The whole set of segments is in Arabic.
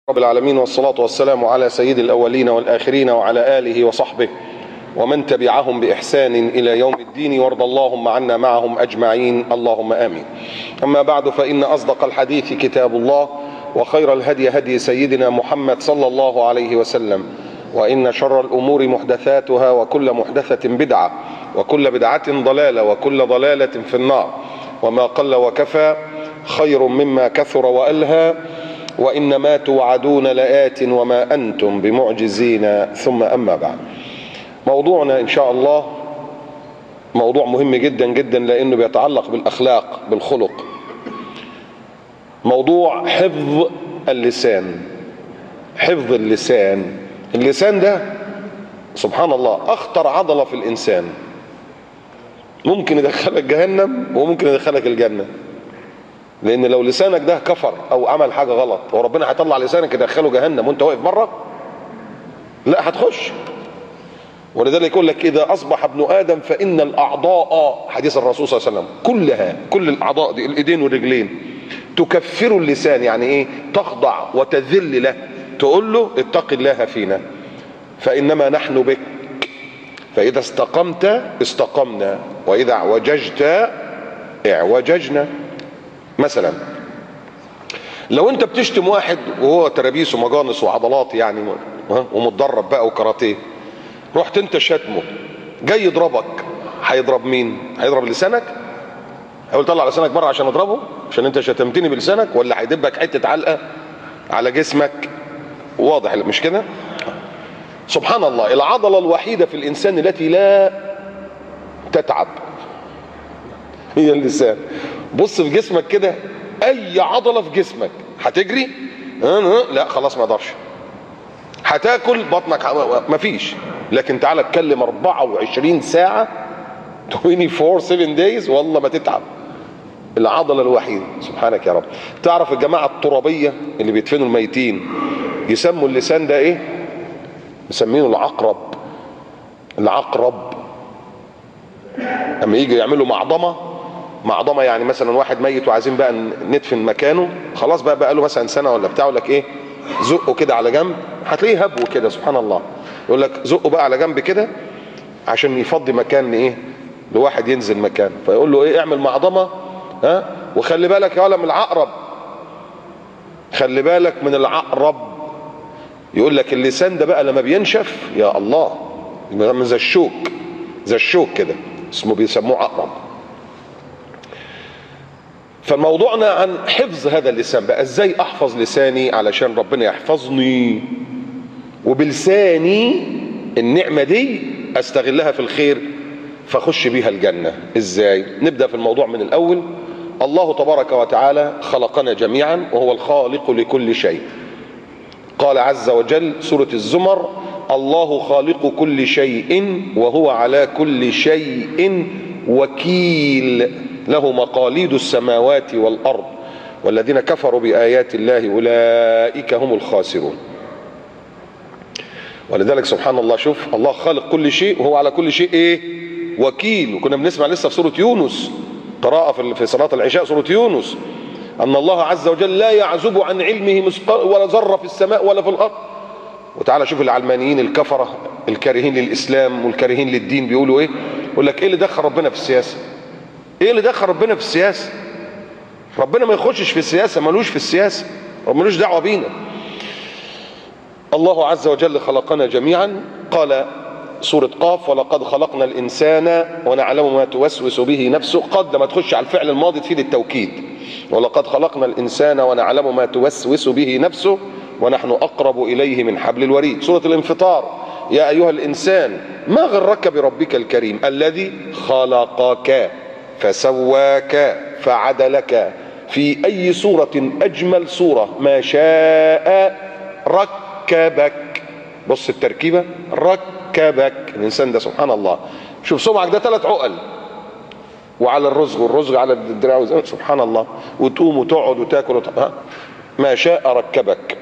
رب العالمين، والصلاة والسلام على سيد الأولين والآخرين وعلى آله وصحبه ومن تبعهم بإحسان إلى يوم الدين، وارض اللهم عنا معهم أجمعين، اللهم آمين. أما بعد، فإن أصدق الحديث كتاب الله، وخير الهدي هدي سيدنا محمد صلى الله عليه وسلم، وإن شر الأمور محدثاتها، وكل محدثة بدعة، وكل بدعة ضلالة، وكل ضلالة في النار. وما قل وكفى خير مما كثر وألهى، وإنما توعدون لآت وما أنتم بمعجزين. ثم أما بعد، موضوعنا إن شاء الله موضوع مهم جدا جدا، لأنه بيتعلق بالأخلاق، بالخلق. موضوع حفظ اللسان. حفظ اللسان. اللسان ده سبحان الله أخطر عضلة في الإنسان، ممكن يدخلك جهنم وممكن يدخلك الجنة. لأن لو لسانك ده كفر أو عمل حاجة غلط، وربنا هيطلع لسانك يدخله جهنم وأنت واقف بره، لا هتخش. ولذلك يقول لك إذا أصبح ابن آدم فإن الأعضاء، حديث الرسول صلى الله عليه وسلم، كلها، كل الأعضاء دي، الإيدين والرجلين، تكفر اللسان. يعني إيه؟ تخضع وتذل له، تقول له اتق الله فينا، فإنما نحن بك، فإذا استقمت استقمنا، وإذا اعوججت اعوججنا. مثلا لو انت بتشتم واحد وهو ترابيس ومجانس وعضلات يعني ومتدرب بقى وكاراتيه، رحت انت شتمه، جاي يضربك، هيضرب مين؟ هيضرب لسانك؟ هيقول طلع لسانك بره عشان اضربه عشان انت شتمتني بلسانك؟ ولا هيدبك حته علقه على جسمك؟ واضح مش كده؟ سبحان الله، العضله الوحيده في الانسان التي لا تتعب هي اللسان. بص في جسمك كده، اي عضله في جسمك هتجري لا خلاص ما اقدرش، هتاكل بطنك مفيش، لكن تعالى اتكلم 24 ساعه 24/7 days والله ما تتعب. العضله الوحيده. سبحانك يا رب. تعرف الجماعه الترابيه اللي بيدفنوا الميتين يسموا اللسان ده ايه؟ مسمينه العقرب. العقرب اما يجي يعملوا معضمه يعني مثلا واحد ميت وعايزين بقى ندفن مكانه، خلاص بقى له مثلا سنه ولا بتاع، لك ايه، زقه كده على جنب، هتلاقيه هبو كده سبحان الله، يقول لك زقه بقى على جنب كده عشان يفضي مكان ايه لواحد ينزل مكان، فيقول له ايه، اعمل معضمه وخلي بالك يا ولد من العقرب، خلي بالك من العقرب. يقول لك اللسان ده بقى لما بينشف يا الله زي الشوك، زي الشوك كده، اسمه بيسموه عقرب. فموضوعنا عن حفظ هذا اللسان بقى، ازاي احفظ لساني علشان ربنا يحفظني، وبلساني النعمة دي استغلها في الخير فاخش بيها الجنة. ازاي؟ نبدأ في الموضوع من الاول. الله تبارك وتعالى خلقنا جميعا وهو الخالق لكل شيء. قال عز وجل سورة الزمر: الله خالق كل شيء وهو على كل شيء وكيل، له مقاليد السماوات والأرض والذين كفروا بآيات الله أولئك هم الخاسرون. ولذلك سبحان الله، شوف، الله خالق كل شيء وهو على كل شيء ايه؟ وكيل. وكنا بنسمع لسه في سورة يونس، قراءة في صلاة العشاء، سورة يونس، أن الله عز وجل لا يعزب عن علمه مثقال ولا ذرة في السماء ولا في الأرض. وتعالى شوف العلمانيين الكفرة الكارهين للإسلام والكارهين للدين بيقولوا ايه؟ يقول لك ايه اللي دخل ربنا في السياسة؟ ايه اللي دخل ربنا في السياسة؟ ربنا ما يخشش في السياسة، ملوش في السياسة، ملوش دعوة بينا. الله عز وجل خلقنا جميعا. قال سورة قاف: ولقد خلقنا الإنسان ونعلم ما توسوس به نفسه. قد لما تخش على الفعل الماضي تفيد التوكيد. ولقد خلقنا الإنسان ونعلم ما توسوس به نفسه ونحن أقرب إليه من حبل الوريد. سورة الانفطار: يا أيها الإنسان ما غرك بربك الكريم الذي خلقك فسواك فعدلك في أي صورة أجمل صورة ما شاء ركبك. بص التركيبة، ركبك. الإنسان ده سبحان الله، شوف صبعك ده 3 عقل، وعلى الرزق، والرزق على الدراع، سبحان الله، وتقوم وتقعد وتاكل ما شاء ركبك.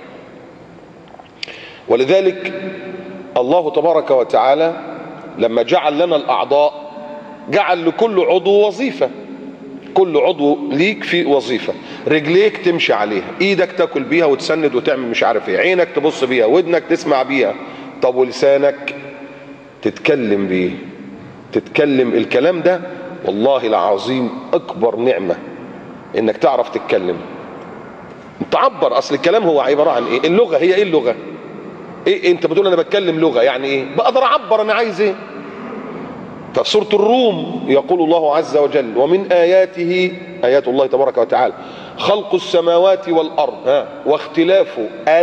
ولذلك الله تبارك وتعالى لما جعل لنا الأعضاء جعل لكل عضو وظيفة. كل عضو ليك في وظيفة. رجليك تمشي عليها، ايدك تاكل بيها وتسند وتعمل مش عارف ايه، عينك تبص بيها، ودنك تسمع بيها. طب ولسانك تتكلم بيه، تتكلم. الكلام ده والله العظيم اكبر نعمة، انك تعرف تتكلم تعبر. اصل الكلام هو عبارة عن ايه؟ اللغة هي ايه؟ اللغة ايه؟ انت بتقول انا بتكلم لغة، يعني ايه؟ بقدر اعبر انا عايز ايه. ففي سورة الروم يقول الله عز وجل: ومن آياته، آيات الله تبارك وتعالى، خلق السماوات والأرض واختلاف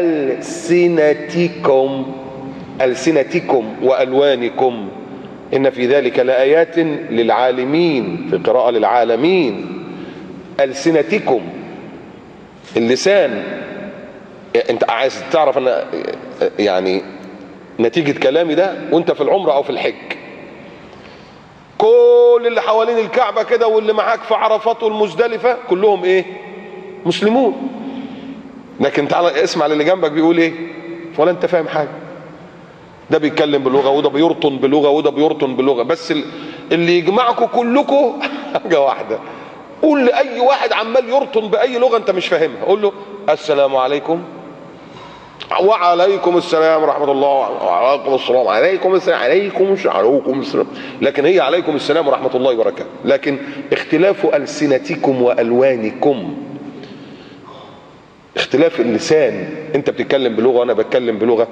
ألسنتكم وألوانكم إن في ذلك لآيات للعالمين، في قراءة للعالمين. ألسنتكم، اللسان. انت عايز تعرف ان يعني نتيجة كلامي ده وانت في العمرة او في الحج، كل اللي حوالين الكعبة كده واللي معاك في عرفات والمزدلفة كلهم ايه؟ مسلمون. لكن تعال اسمع اللي جنبك بيقول ايه، ولا انت فاهم حاجة. ده بيتكلم بلغة، وده بيرطن بلغة، وده بيرطن بلغة، بس اللي يجمعكم كلكم حاجة واحدة. قول لأي واحد عمال يرطن بأي لغة انت مش فاهمها، قول له السلام عليكم، وعليكم السلام ورحمة الله، وعليكم السلام، عليكم السلام، عليكم السلام. لكن هي عليكم السلام ورحمة الله وبركاته. لكن اختلاف ألسنتكم وألوانكم، اختلاف اللسان، انت بتتكلم بلغة وانا بتكلم بلغة.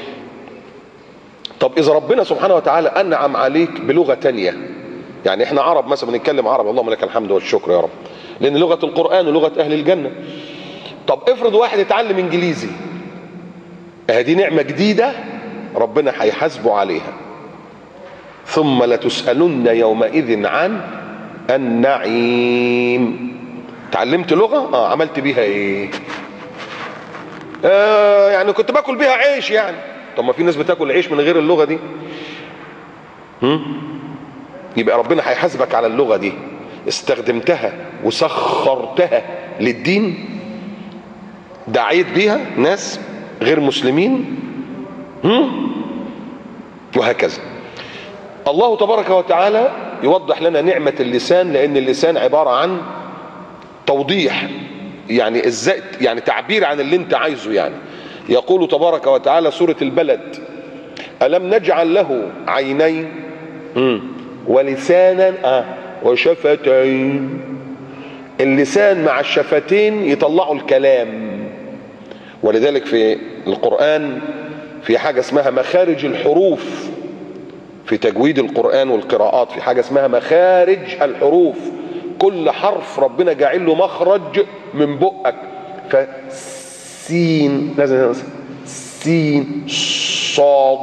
طب اذا ربنا سبحانه وتعالى انعم عليك بلغة تانية، يعني احنا عرب مثلا بنتكلم عرب، اللهم لك الحمد والشكر يا رب، لان لغة القرآن ولغة اهل الجنة. طب افرض واحد اتعلم انجليزي، دي نعمة جديدة ربنا هيحاسبه عليها. ثم لتسألن يومئذ عن النعيم. تعلمت لغة، عملت بيها ايه؟ يعني كنت باكل بيها عيش يعني. طب ما في ناس بتاكل عيش من غير اللغة دي. يبقى ربنا هيحاسبك على اللغة دي، استخدمتها وسخرتها للدين، دعيت بيها ناس غير مسلمين، وهكذا. الله تبارك وتعالى يوضح لنا نعمة اللسان، لأن اللسان عبارة عن توضيح، يعني ازاي، يعني تعبير عن اللي انت عايزه. يعني يقول تبارك وتعالى سورة البلد: ألم نجعل له عينين ولسانا وشفتين. اللسان مع الشفتين يطلعوا الكلام. ولذلك في القرآن في حاجة اسمها مخارج الحروف، في تجويد القرآن والقراءات في حاجة اسمها مخارج الحروف. كل حرف ربنا جاعل له مخرج من بقك. فسين لازم سين، صاد،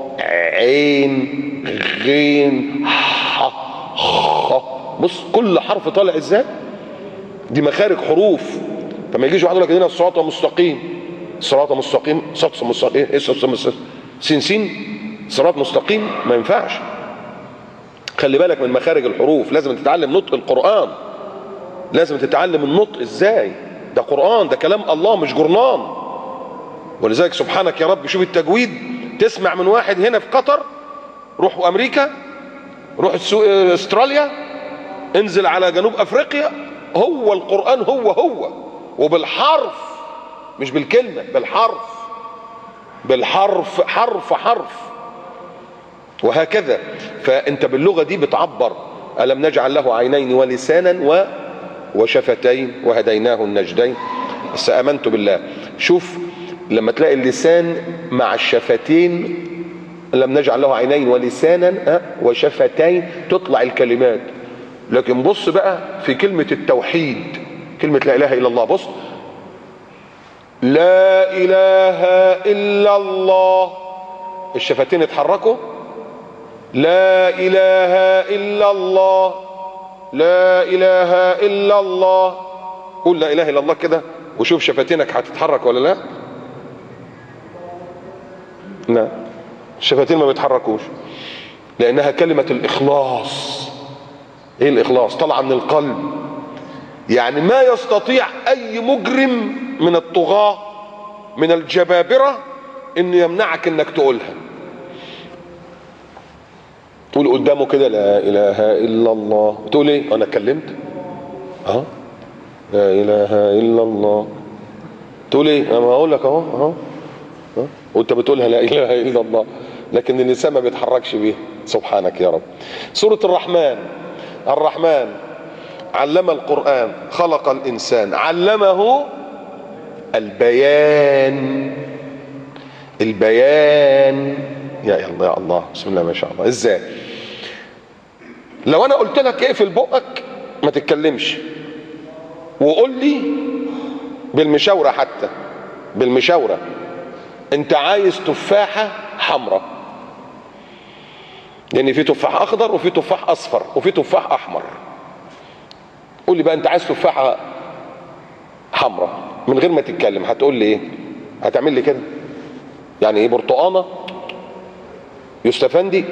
عين، غين، خ. بص كل حرف طالع ازاي، دي مخارج حروف. فما يجيش واحد يقول لك هنا الصراط مستقيم، صراط مستقيم، صراط مستقيم، ايه صراط مستقيم؟ سين صراط مستقيم، ما ينفعش. خلي بالك من مخارج الحروف. لازم تتعلم نطق القرآن، لازم تتعلم النطق ازاي. ده قرآن، ده كلام الله مش جرنان. ولذلك سبحانك يا رب، شوف التجويد. تسمع من واحد هنا في قطر، روح امريكا، روح استراليا، انزل على جنوب افريقيا، هو القرآن هو وبالحرف، مش بالكلمة، بالحرف، حرف. وهكذا. فانت باللغة دي بتعبر. ألم نجعل له عينين ولسانا وشفتين وهديناه النجدين. بس آمنت بالله. شوف لما تلاقي اللسان مع الشفتين، لم نجعل له عينين ولسانا وشفتين، تطلع الكلمات. لكن بص بقى في كلمة التوحيد، كلمة لا إله إلا الله، بص: لا إله إلا الله، الشفتين اتحركوا. لا إله إلا الله، لا إله إلا الله. قول لا إله إلا الله كده وشوف شفتينك هتتحرك ولا لا. لا، الشفتين ما بيتحركوش، لأنها كلمة الإخلاص. إيه الإخلاص؟ طالعة من القلب. يعني ما يستطيع أي مجرم من الطغاة من الجبابرة إنه يمنعك إنك تقولها. تقول قدامه كده لا إله إلا الله، تقول إيه؟ أنا اتكلمت؟ اه لا اله الا الله. تقول ايه؟ انا هقول لك اهو وانت بتقولها لا اله الا الله، لكن اللسان ما بيتحركش بيها. سبحانك يا رب. سورة الرحمن. الرحمن علم القرآن، خلق الإنسان، علمه البيان. البيان يا الله يا الله، بسم الله ما شاء الله. ازاي؟ لو انا قلت لك اقفل بقك ما تتكلمش، وقول لي بالمشاورة، حتى بالمشاورة، انت عايز تفاحة حمراء، لان في تفاح اخضر وفي تفاح اصفر وفي تفاح احمر. قول لي بقى انت عايز تفاحة حمراء من غير ما تتكلم، هتقول لي ايه؟ هتعمل لي كده يعني ايه؟ برتقانة يستفندي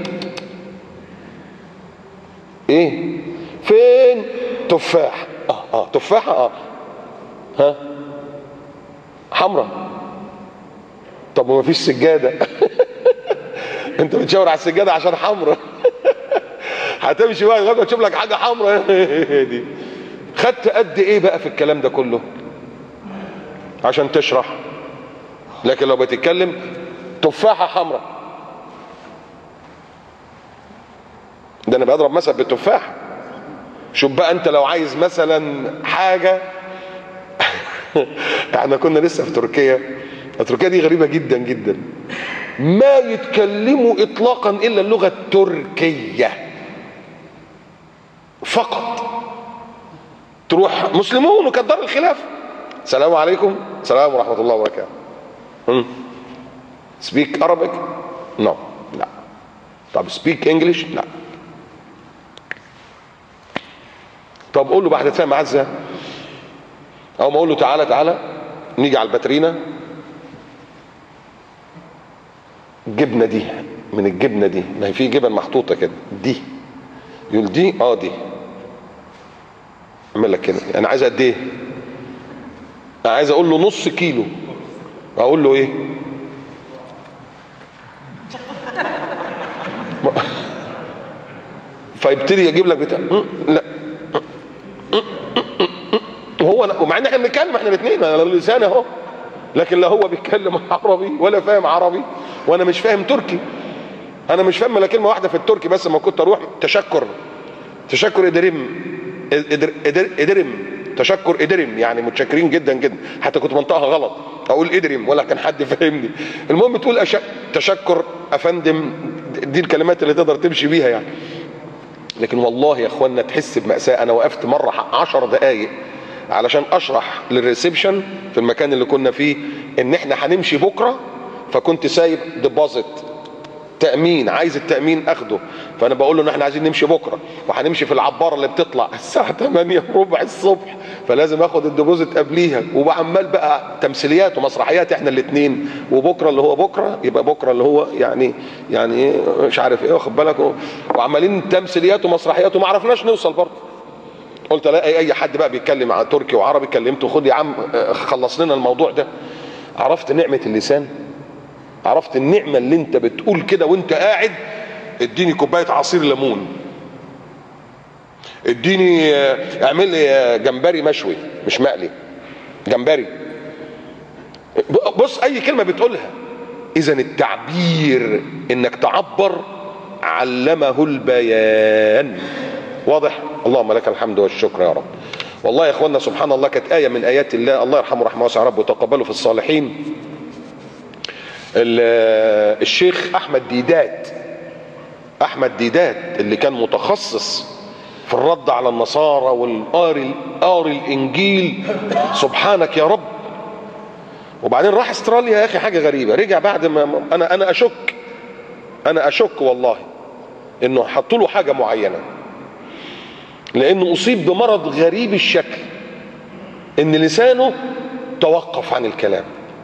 ايه؟ فين تفاح؟ تفاحة ها حمراء. طب وما فيش سجادة؟ انت بتشاور على السجادة عشان حمراء. هتمشي بقى لغايه ما تشوف لك حاجة حمراء. دي خدت قد ايه بقى في الكلام ده كله عشان تشرح؟ لكن لو بتتكلم تفاحة حمراء، ده انا بضرب مثلا بالتفاح. شوف بقى انت لو عايز مثلا حاجة. احنا كنا لسه في تركيا. تركيا دي غريبة جدا جدا، ما يتكلموا اطلاقا الا اللغة التركية فقط. تروح مسلمون وكدار الخلاف، السلام عليكم، السلام ورحمة الله وبركاته. سبيك Arabic؟ نو لا. طب سبيك انجلش؟ لا. طب قول له بعد تفهم معاه ازاي؟ او ما اقول له تعالى تعالى نيجي على الباترينا، الجبنه دي من الجبنه دي، ما هي في جبن محطوطه كده، دي يقول دي دي. اعمل لك كده، انا عايز قد ايه؟ انا عايز اقول له نص كيلو، اقول له ايه؟ فيبتدي يجيب لك بتاع لا. وهو ومع ان احنا بنتكلم احنا الاثنين، انا لساني اهو، لكن لا هو بيتكلم عربي ولا فاهم عربي، وانا مش فاهم تركي. انا مش فاهم الا كلمه واحده في التركي بس، ما كنت اروح تشكر ادريم تشكر ادريم، يعني متشكرين جدا جدا، حتى كنت منطقها غلط اقول ادريم ولا كان حد فاهمني. المهم تقول تشكر افندم، دي الكلمات اللي تقدر تمشي بيها يعني. لكن والله يا اخوانا تحس بمأساة. انا وقفت مرة 10 دقايق علشان اشرح للريسبشن في المكان اللي كنا فيه ان احنا هنمشي بكرة، فكنت سايب ديبوزيت تأمين، عايز التأمين اخده، فانا بقول له ان احنا عايزين نمشي بكرة وهنمشي في العبارة اللي بتطلع الساعة 8:15 الصبح، فلازم اخد الديبوزيت قبليها، وبعمال بقى تمثيليات ومسرحيات احنا الاثنين، وبكرة اللي هو بكرة يبقى بكرة اللي هو يعني مش عارف ايه، واخد بالك، وعمالين تمثيليات ومسرحيات وما عرفناش نوصل برضه. قلت الاقي اي حد بقى بيتكلم عن تركي وعربي كلمته، خد يا عم خلص لنا الموضوع ده. عرفت نعمة اللسان، عرفت النعمة اللي انت بتقول كده وانت قاعد اديني كوباية عصير ليمون، اديني اعمل لي جمبري مشوي مش مقلي، جمبري. بص اي كلمة بتقولها. اذا التعبير انك تعبر، علمه البيان. واضح؟ اللهم لك الحمد والشكر يا رب. والله يا اخوانا سبحان الله، كانت آية من آيات الله، الله يرحمه رحمه واسعة يا رب وتقبله في الصالحين، الشيخ احمد ديدات اللي كان متخصص في الرد على النصارى والقاري الانجيل، سبحانك يا رب. وبعدين راح استراليا يا اخي، حاجه غريبه، رجع بعد ما انا اشك والله انه حطوا له حاجه معينه، لانه اصيب بمرض غريب الشكل، ان لسانه توقف عن الكلام،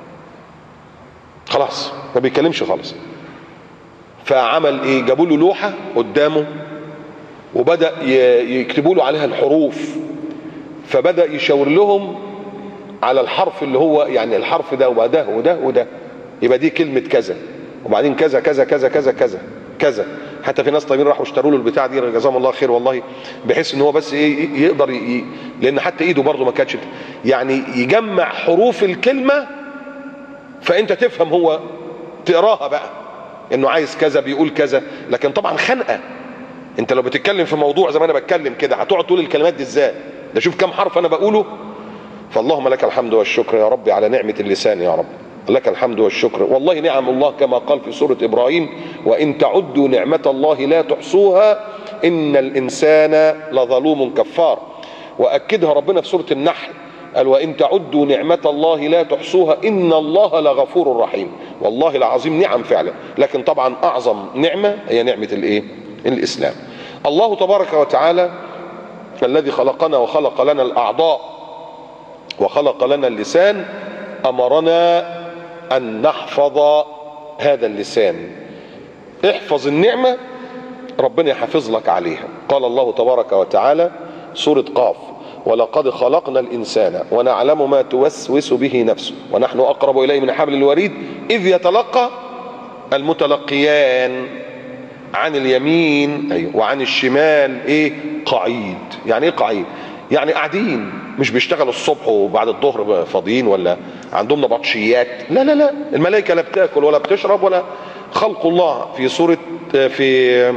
خلاص ما بيتكلمش خالص. فعمل ايه؟ جابوا له لوحه قدامه وبدا يكتبوا له عليها الحروف، فبدا يشاور لهم على الحرف اللي هو يعني الحرف ده وده وده وده، يبقى دي كلمه كذا، وبعدين كذا كذا كذا كذا كذا كذا، حتى في ناس طيبين راحوا اشتروا له البتاع دي جزاهم الله خير والله، بحيث ان هو بس ايه يقدر لان حتى ايده برضه ما كانتش يعني يجمع حروف الكلمه، فانت تفهم هو تقراها بقى انه عايز كذا بيقول كذا. لكن طبعا خنقه، انت لو بتتكلم في موضوع زي ما انا بتكلم كده هتقعد تقول الكلمات دي ازاي؟ ده شوف كم حرف انا بقوله. فاللهم لك الحمد والشكر يا ربي على نعمه اللسان يا رب، لك الحمد والشكر. والله نعم الله كما قال في سورة إبراهيم: وإن تعدوا نعمة الله لا تحصوها إن الإنسان لظلوم كفار. وأكدها ربنا في سورة النحل قال: وإن تعدوا نعمة الله لا تحصوها إن الله لغفور رحيم. والله العظيم نعم فعلا، لكن طبعا أعظم نعمة هي نعمة الإيه؟ الإسلام. الله تبارك وتعالى الذي خلقنا وخلق لنا الأعضاء وخلق لنا اللسان أمرنا أن نحفظ هذا اللسان. احفظ النعمة ربنا يحافظ لك عليها. قال الله تبارك وتعالى سورة قاف: ولقد خلقنا الإنسان ونعلم ما توسوس به نفسه ونحن أقرب إليه من حبل الوريد إذ يتلقى المتلقيان عن اليمين وعن الشمال قعيد. يعني ايه قعيد؟ يعني قاعدين، مش بيشتغلوا الصبح وبعد الظهر فاضيين ولا عندهم نبطشيات، لا لا لا، الملائكه لا بتاكل ولا بتشرب ولا خلق الله. في سوره في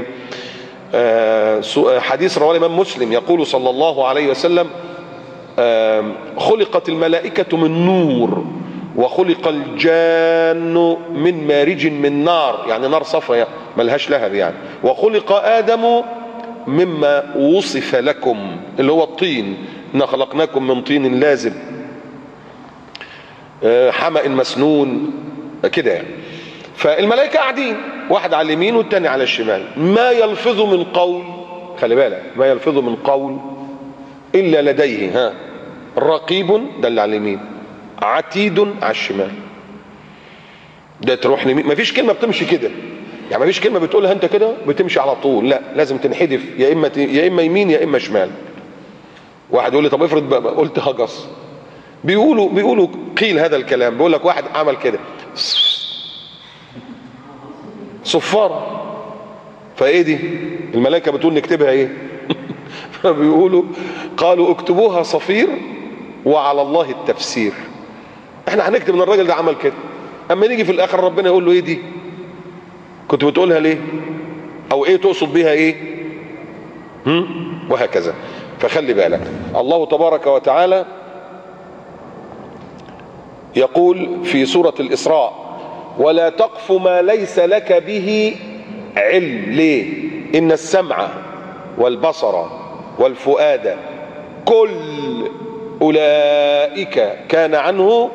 حديث رواه الامام مسلم يقول صلى الله عليه وسلم: خلقت الملائكه من نور وخلق الجان من مارج من نار، يعني نار صفرا ملهاش لهب يعني، وخلق ادم مما وصف لكم اللي هو الطين، إنا خلقناكم من طين لازب حمأ مسنون كده يعني. فالملائكة قاعدين، واحد على اليمين والتاني على الشمال. ما يلفظ من قول، خلي بالك، ما يلفظ من قول إلا لديه رقيب، ده اللي على اليمين، عتيد على الشمال. ده تروح لمين؟ مفيش كلمة بتمشي كده، يعني مفيش كلمة بتقولها انت كده بتمشي على طول، لا، لازم تنحدف، يا اما يمين يا اما شمال. واحد يقول لي طب افرض بقى قلت هجص، بيقولوا قيل هذا الكلام، بيقول لك واحد عمل كده صفارة، فايه دي؟ الملائكة بتقول نكتبها ايه؟ فبيقولوا قالوا اكتبوها صفير وعلى الله التفسير. احنا هنكتب ان الراجل ده عمل كده، اما نيجي في الاخر ربنا يقول له ايه دي؟ كنت بتقولها ليه؟ او ايه تقصد بيها ايه؟ وهكذا. فخلي بالك، الله تبارك وتعالى يقول في سورة الإسراء: ولا تقف ما ليس لك به علم. ليه؟ إن السمع والبصر والفؤاد كل أولئك كان عنه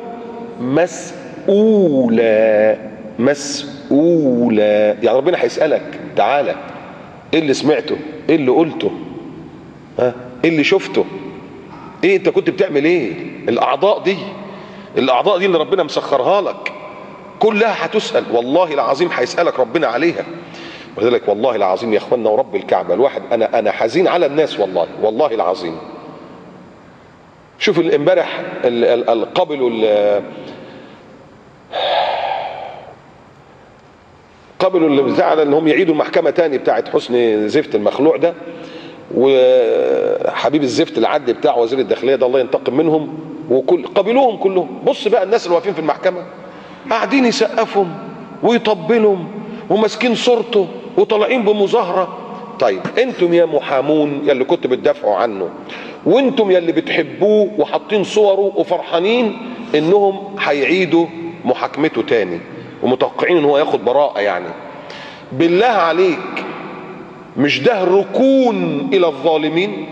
مسؤولا. مسؤولا يعني ربنا هيسألك تعالى ايه اللي سمعته، ايه اللي قلته، ايه اللي شفته، ايه انت كنت بتعمل ايه. الاعضاء دي اللي ربنا مسخرها لك كلها هتسأل، والله العظيم هيسألك ربنا عليها. ولذلك والله العظيم يا اخوانا ورب الكعبة، الواحد انا حزين على الناس والله العظيم. شوف امبارح قبلوا اللي زعل انهم يعيدوا المحكمة تاني بتاعت حسني زفت المخلوع ده، وحبيب الزفت العدل بتاع وزير الداخلية ده الله ينتقم منهم، قبلوهم كلهم. بص بقى الناس اللي واقفين في المحكمة قاعدين يسقفهم ويطبلهم وماسكين صورته وطالعين بمظاهرة. طيب انتم يا محامون يا اللي كنتوا بتدافعوا عنه، وانتم يا اللي بتحبوه وحاطين صوره وفرحانين انهم هيعيدوا محاكمته تاني ومتوقعين ان هو ياخد براءة، يعني بالله عليك مش ده ركون الى الظالمين؟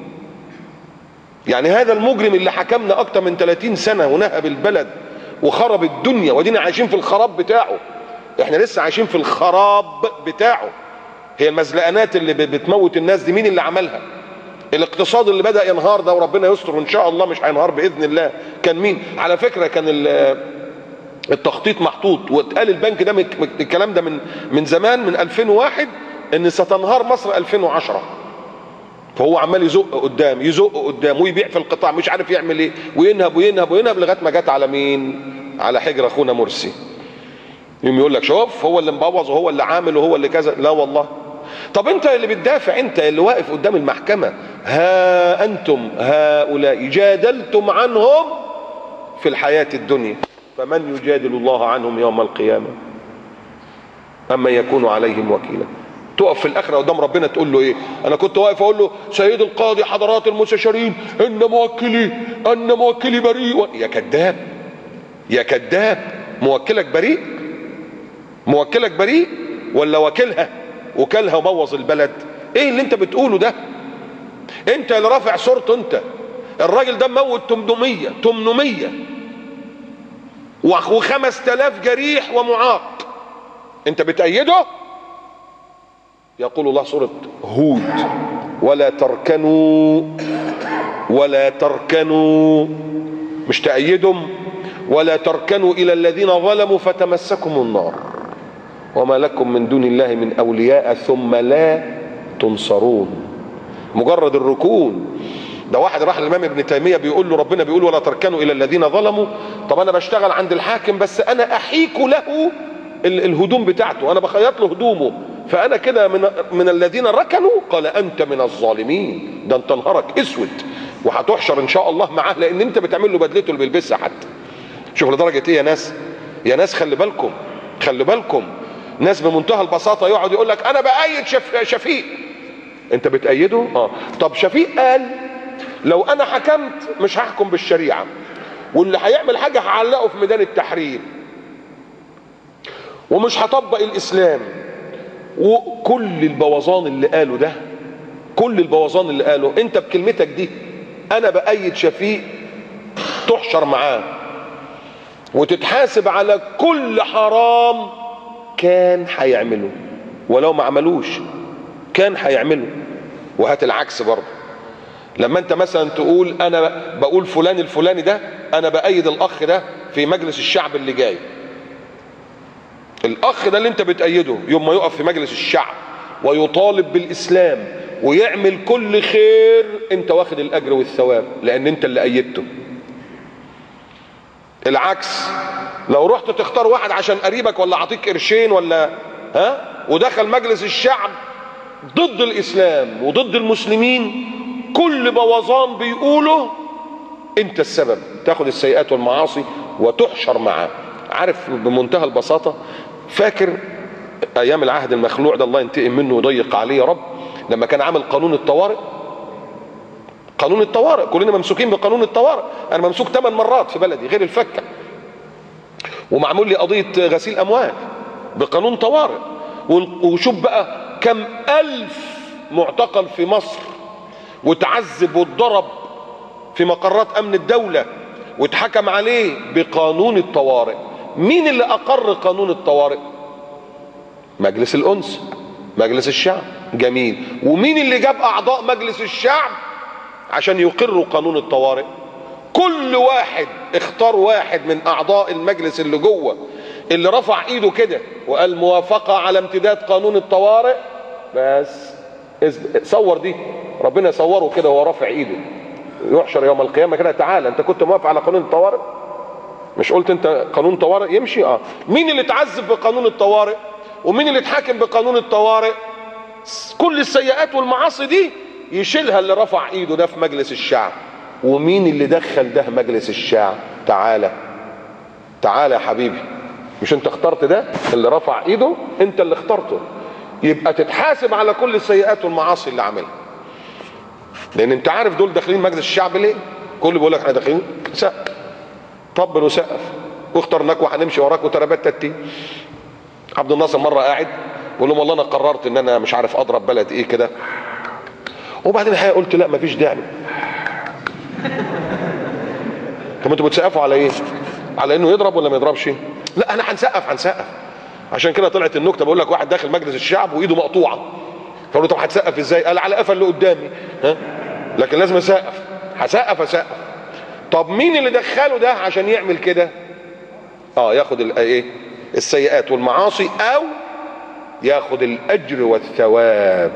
يعني هذا المجرم اللي حكمنا اكتر من 30 سنة ونهب البلد وخرب الدنيا، ودينا عايشين في الخراب بتاعه، احنا لسه عايشين في الخراب بتاعه. هي المزلقانات اللي بتموت الناس دي مين اللي عملها؟ الاقتصاد اللي بدأ ينهار ده وربنا يستر ان شاء الله مش هينهار باذن الله كان مين؟ على فكرة كان التخطيط محطوط، واتقال البنك ده الكلام ده من زمان، من 2001 ان ستنهار مصر 2010. فهو عمال يزق قدام ويبيع في القطاع، مش عارف يعمل ايه، وينهب لغايه ما جت على مين؟ على حجر اخونا مرسي. يوم يقول لك شوف هو اللي مبوظ وهو اللي عامل وهو اللي كذا. لا والله طب انت اللي بتدافع، انت اللي واقف قدام المحكمة، ها انتم هؤلاء جادلتم عنهم في الحياة الدنيا، فمن يجادل الله عنهم يوم القيامة اما يكون عليهم وكيلا. تقف في الاخره قدام ربنا تقول له ايه؟ انا كنت واقف اقول له سيد القاضي حضرات المستشارين ان موكلي بريء. يا كذاب يا كذاب، موكلك بريء؟ موكلك بريء ولا وكلها وبوظ البلد؟ ايه اللي انت بتقوله ده؟ انت اللي رافع صورته. انت الراجل ده موت 800 و5000 جريح ومعاق، انت بتأيده؟ يقول الله سورة هود ولا تركنوا، مش تأيدهم، ولا تركنوا إلى الذين ظلموا فتمسكم النار وما لكم من دون الله من أولياء ثم لا تنصرون. مجرد الركون ده. واحد راح للإمام ابن تيمية بيقول له ربنا بيقول ولا تركنوا إلى الذين ظلموا. طب أنا بشتغل عند الحاكم بس أنا أحيك له الهدوم بتاعته، أنا بخيط له هدومه، فأنا كده من الذين ركنوا. قال أنت من الظالمين، ده أنت نهارك أسود وهتحشر إن شاء الله معاه، لأن أنت بتعمل له بدلته اللي بيلبسها حتى. شوف لدرجة إيه يا ناس خلي بالكم. ناس بمنتهى البساطة يقعد يقول لك أنا بأيد شفيق. أنت بتأيده؟ طب شفيق قال لو أنا حكمت مش هحكم بالشريعة، واللي هيعمل حاجة هعلقه في ميدان التحرير، ومش هطبق الإسلام. وكل البوظان اللي قاله انت بكلمتك دي انا بأيد شفيق، تحشر معاه وتتحاسب على كل حرام كان هيعمله، ولو ما عملوش كان هيعمله. وهات العكس برضه، لما انت مثلا تقول انا بقول فلان الفلاني ده انا بأيد الاخ ده في مجلس الشعب اللي جاي، الاخ ده اللي انت بتأيده يوم ما يقف في مجلس الشعب ويطالب بالاسلام ويعمل كل خير، انت واخد الاجر والثواب لان انت اللي ايدته. العكس، لو رحت تختار واحد عشان قريبك ولا عطيك قرشين ولا ودخل مجلس الشعب ضد الاسلام وضد المسلمين، كل بوظان بيقوله انت السبب، تاخد السيئات والمعاصي وتحشر معاه. عارف بمنتهى البساطة، فاكر ايام العهد المخلوع ده الله ينتقم منه ويضيق عليه يا رب، لما كان عامل قانون الطوارئ، كلنا ممسوكين بقانون الطوارئ. انا ممسوك 8 مرات في بلدي غير الفكة، ومعمول لي قضية غسيل اموال بقانون طوارئ. وشوف بقى كم ألف معتقل في مصر وتعذب واتضرب في مقرات امن الدولة واتحكم عليه بقانون الطوارئ. مين اللي اقر قانون الطوارئ؟ مجلس الانس، مجلس الشعب. جميل. ومين اللي جاب اعضاء مجلس الشعب عشان يقروا قانون الطوارئ؟ كل واحد اختار واحد من اعضاء المجلس اللي جوه اللي رفع ايده كده وقال موافقة على امتداد قانون الطوارئ، بس صور دي ربنا صوره كده وهو رافع ايده، يحشر يوم القيامة كده تعالى انت كنت موافق على قانون الطوارئ؟ مش قلت انت قانون طوارئ يمشي؟ مين اللي اتعذب بقانون الطوارئ؟ ومين اللي اتحاكم بقانون الطوارئ؟ كل السيئات والمعاصي دي يشيلها اللي رفع ايده ده في مجلس الشعب. ومين اللي دخل ده مجلس الشعب؟ تعالى يا حبيبي، مش انت اخترت ده اللي رفع ايده؟ انت اللي اخترته، يبقى تتحاسب على كل السيئات والمعاصي اللي عملها. لان انت عارف دول داخلين مجلس الشعب ليه؟ كله بيقول لك احنا داخلين سقف، طبل وسقف واخترناك وهنمشي وراك وتربت تتي. عبد الناصر مره قاعد بيقول لهم والله انا قررت ان انا مش عارف اضرب بلد ايه كده، وبعدين الحقيقه قلت لا مفيش داعي. طب انتوا بتسقفوا على ايه؟ على انه يضرب ولا ما يضربش؟ لا انا هنسقف. عشان كده طلعت النكته، بقول لك واحد داخل مجلس الشعب وايده مقطوعه، فقالوا طب هتسقف ازاي؟ قال على قفا اللي قدامي، لكن لازم اسقف، هسقف. طب مين اللي دخله ده عشان يعمل كده؟ ياخد السيئات والمعاصي، او ياخد الاجر والثواب.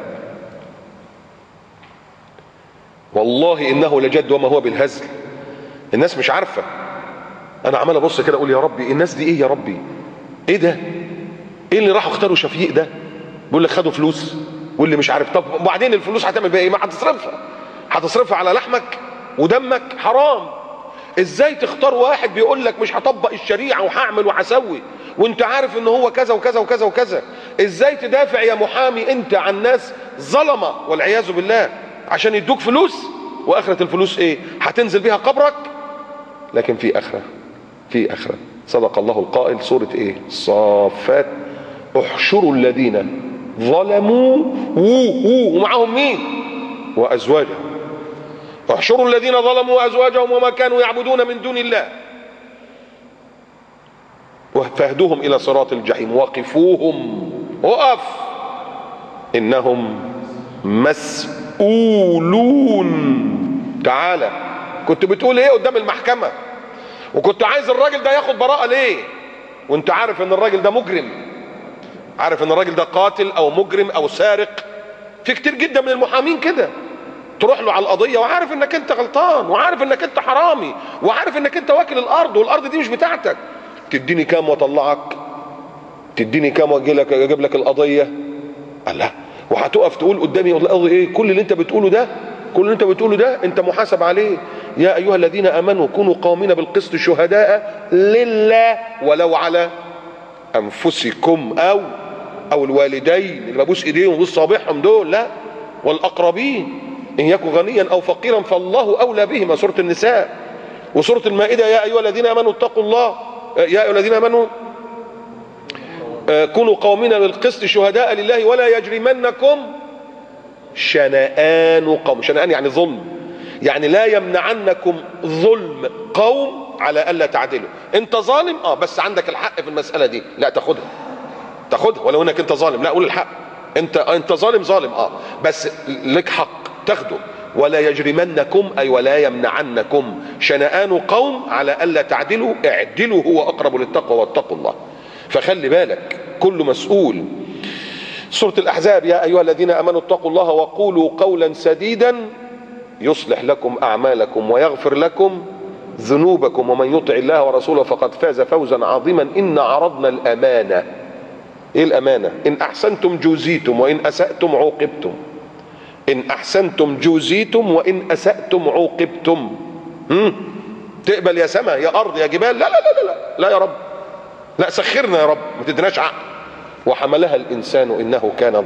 والله انه لجد وما هو بالهزل. الناس مش عارفه. انا عمال ابص كده اقول يا ربي الناس دي ايه؟ يا ربي ايه ده؟ ايه اللي راحوا اختاروا شفيق ده؟ بيقول لك خدوا فلوس، واللي مش عارف. طب وبعدين الفلوس هتعمل بيها ايه؟ ما هتصرفها على لحمك ودمك، حرام. ازاي تختار واحد بيقول لك مش هطبق الشريعه وهعمل وهسوي وانت عارف ان هو كذا وكذا وكذا وكذا؟ ازاي تدافع يا محامي انت عن ناس ظلمه والعياذ بالله عشان يدوك فلوس، واخره الفلوس ايه؟ هتنزل بيها قبرك. لكن في اخره. صدق الله القائل، سوره ايه؟ الصافات. احشروا الذين ظلموا ومعهم مين؟ وازواجهم. احشروا الذين ظلموا وازواجهم وما كانوا يعبدون من دون الله فاهدوهم الى صراط الجحيم وقفوهم، وقف، انهم مسؤولون. تعالى، كنت بتقول ايه قدام المحكمة؟ وكنت عايز الراجل ده ياخد براءة ليه وانت عارف ان الراجل ده مجرم، عارف ان الراجل ده قاتل او مجرم او سارق؟ في كتير جدا من المحامين كده، تروح له على القضية وعارف انك انت غلطان، وعارف انك انت حرامي، وعارف انك انت واكل الارض والارض دي مش بتاعتك. تديني كام واطلعك؟ تديني كام واجيب لك القضية؟ الله. وهتقف تقول قدامي القاضي ايه؟ كل اللي انت بتقوله ده انت محاسب عليه. يا ايها الذين امنوا كونوا قوامين بالقسط شهداء لله ولو على انفسكم او الوالدين اللي ببوس ايديهم وبوس صابعهم دول، لا، والاقربين ان يكن غنيا او فقيرا فالله اولى بهما، سوره النساء. وسوره المائده يا ايها الذين امنوا اتقوا الله، يا ايها الذين امنوا كونوا قوامين بالقسط شهداء لله ولا يجرمنكم شنآن قوم. شنآن يعني ظلم، يعني لا يمنعنكم ظلم قوم على الا تعدلوا. انت ظالم بس عندك الحق في المساله دي، لا تاخدها ولو انك انت ظالم، لا قول الحق. انت ظالم بس لك حق تاخده. ولا يجرمنكم اي ولا يمنعنكم شنآن قوم على الا تعدلوا، اعدلوا هو اقرب للتقوى واتقوا الله. فخلي بالك، كل مسؤول. سورة الأحزاب يا أيها الذين آمنوا اتقوا الله وقولوا قولا سديدا يصلح لكم أعمالكم ويغفر لكم ذنوبكم ومن يطع الله ورسوله فقد فاز فوزا عظيما. إن عرضنا الأمانة. إيه الأمانة؟ إن أحسنتم جوزيتم وإن أسأتم عوقبتم. إن أحسنتم جوزيتم وإن أسأتم عوقبتم. تقبل يا سماء يا أرض يا جبال؟ لا لا لا لا لا يا رب، لا سخرنا يا رب، ما تدناش عقل. وحملها الإنسان إنه كان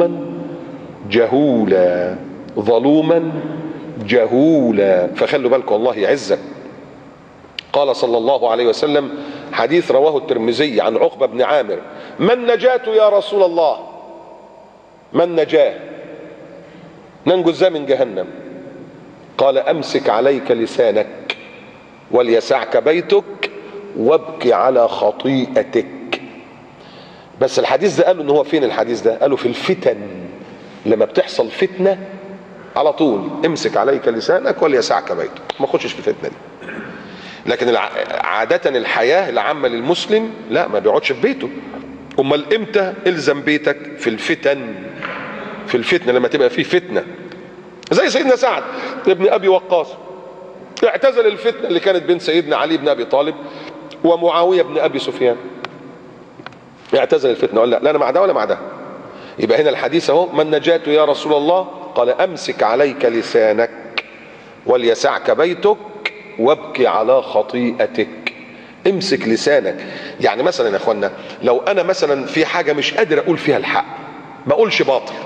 ظلوما جهولا. فخلوا بالكم الله يعزك. قال صلى الله عليه وسلم، حديث رواه الترمذي عن عقبة بن عامر: ما النجاة يا رسول الله؟ ما النجاة؟ ننجو ازاي من جهنم؟ قال: امسك عليك لسانك وليسعك بيتك وابكي على خطيئتك. بس الحديث ده قالوا ان هو فين الحديث ده؟ قالوا في الفتن، لما بتحصل فتنة على طول امسك عليك لسانك وليسعك بيتك، ما تخشش في الفتنة دي. لكن عادة الحياة العامة للمسلم لا، ما بيقعدش في بيته. امال امتى؟ الزم بيتك في الفتنة، لما تبقى فيه فتنة. زي سيدنا سعد ابن ابي وقاص، اعتزل الفتنة اللي كانت بين سيدنا علي بن ابي طالب ومعاوية بن ابي سفيان. اعتزل الفتنة ولا لا انا مع ده ولا مع ده. يبقى هنا الحديث اهو: ما النجاة يا رسول الله؟ قال: امسك عليك لسانك وليسعك بيتك وابكي على خطيئتك. امسك لسانك. يعني مثلا يا اخوانا، لو انا مثلا في حاجة مش قادر اقول فيها الحق، ما اقولش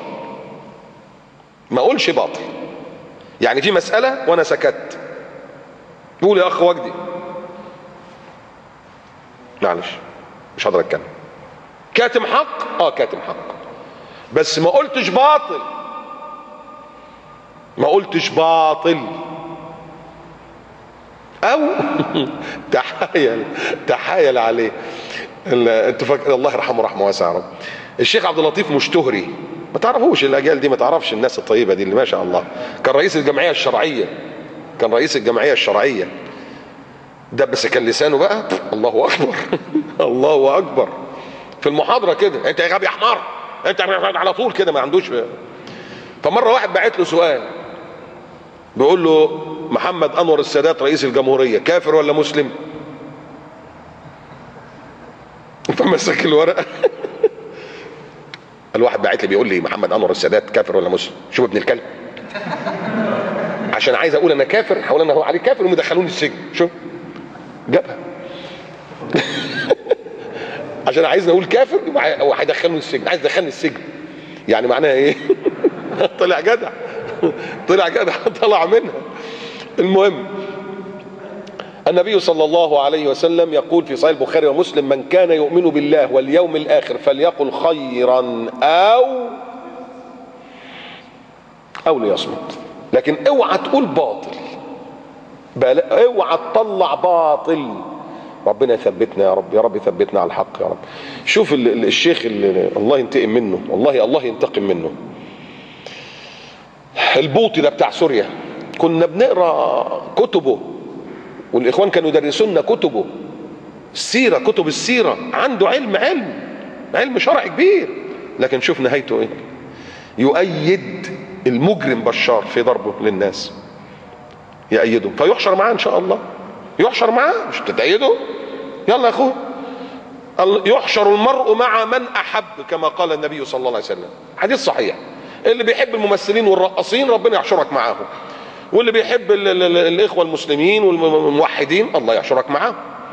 باطل. يعني في مسألة وانا سكت، قول يا اخ وجدي، معلش مش هقدر اتكلم. كاتم حق، كاتم حق، بس ما قلتش باطل. او تحايل عليه. انتوا فاكر الله يرحمه رحمه واسعه يا رب، الشيخ عبد اللطيف مشتهري، ما تعرفوش الاجيال دي، ما تعرفش الناس الطيبه دي اللي ما شاء الله. كان رئيس الجمعيه الشرعيه، ده بس كان لسانه بقى الله اكبر الله اكبر. في المحاضره كده: انت يا غبي يا حمار، انت على طول كده، ما عندوش. فمره واحد بعت له سؤال، بيقول له: محمد انور السادات رئيس الجمهوريه كافر ولا مسلم؟ فمسك الورقه الواحد باعت لي بيقول لي محمد انور السادات كافر ولا مسلم؟ شوف ابن الكلب، عشان عايز اقول انا كافر، حاول انا هو عليه كافر ومدخلوني السجن. شوف جابها عشان عايزني اقول كافر وهيدخلوني السجن، عايز يدخلني السجن، يعني معناها ايه؟ طلع جدع، طلع جدع، طلع منها. المهم النبي صلى الله عليه وسلم يقول في صحيح البخاري ومسلم: من كان يؤمن بالله واليوم الآخر فليقل خيرا أو ليصمت. لكن اوعى تقول باطل، اوعى تطلع باطل. ربنا يثبتنا يا رب، يا رب يثبتنا على الحق يا رب. شوف الشيخ اللي الله ينتقم منه، والله الله ينتقم منه، البوطي ده بتاع سوريا. كنا بنقرا كتبه والاخوان كانوا يدرسونا كتبه السيره، كتب السيره، عنده علم شرعي كبير. لكن شوف نهايته ايه؟ يؤيد المجرم بشار في ضربه للناس، يأيده فيحشر معاه ان شاء الله، يحشر معاه. مش تتأيده؟ يلا يا اخوه، يحشر المرء مع من احب كما قال النبي صلى الله عليه وسلم، حديث صحيح. اللي بيحب الممثلين والرقاصين ربنا يحشرك معاهم، واللي بيحب الاخوه المسلمين والموحدين الله يحشرك معاهم.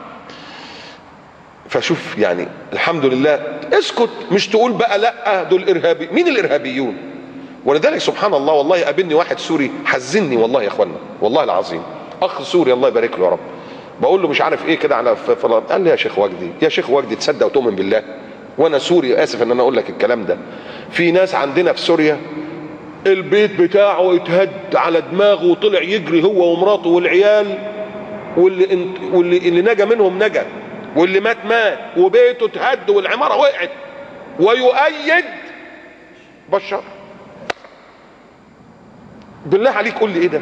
فشوف يعني الحمد لله، اسكت، مش تقول بقى لا دول ارهابي. مين الارهابيون؟ ولذلك سبحان الله، والله قابلني واحد سوري حزني والله يا اخوانا، والله العظيم، اخ سوري الله يبارك له يا رب، بقول له مش عارف ايه كده على فلان، قال لي يا شيخ وجدي، يا شيخ وجدي تصدق وتؤمن بالله؟ وانا سوري، اسف ان انا اقول لك الكلام ده، في ناس عندنا في سوريا البيت بتاعه اتهد على دماغه وطلع يجري هو ومراته والعيال، واللي نجا منهم نجا، واللي مات وبيته اتهد والعماره وقعت، ويؤيد بشار. بالله عليك قول لي ايه ده؟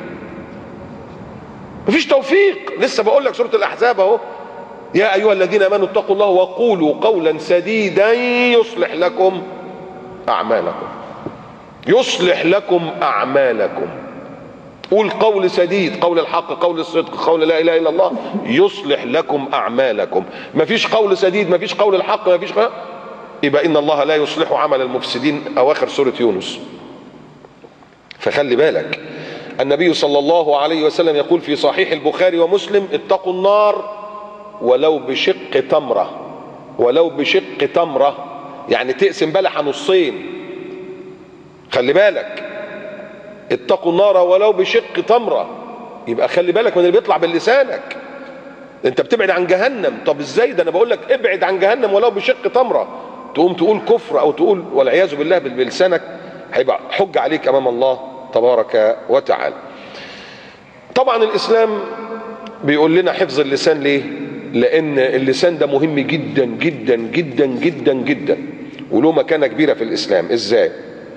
مفيش توفيق. لسه بقول لك سوره الاحزاب اهو: يا ايها الذين امنوا اتقوا الله وقولوا قولا سديدا يصلح لكم اعمالكم. يصلح لكم اعمالكم. قول قول سديد، قول الحق، قول الصدق، قول لا اله الا الله، يصلح لكم اعمالكم. مفيش قول سديد، مفيش قول الحق، مفيش يبقى ان الله لا يصلح عمل المفسدين، اواخر سوره يونس. فخلي بالك، النبي صلى الله عليه وسلم يقول في صحيح البخاري ومسلم: اتقوا النار ولو بشق تمره. ولو بشق تمره يعني تقسم بلحه نصين. خلي بالك، اتقوا النار ولو بشق تمره. يبقى خلي بالك من اللي بيطلع بلسانك، انت بتبعد عن جهنم. طب ازاي ده؟ انا بقول لك ابعد عن جهنم ولو بشق تمره. تقوم تقول كفر او تقول والعياذ بالله بلسانك، هيبقى حجه عليك امام الله تبارك وتعالى. طبعا الاسلام بيقول لنا حفظ اللسان. ليه؟ لان اللسان ده مهم جدا جدا جدا جدا جدا، وله مكانه كبيره في الاسلام. ازاي؟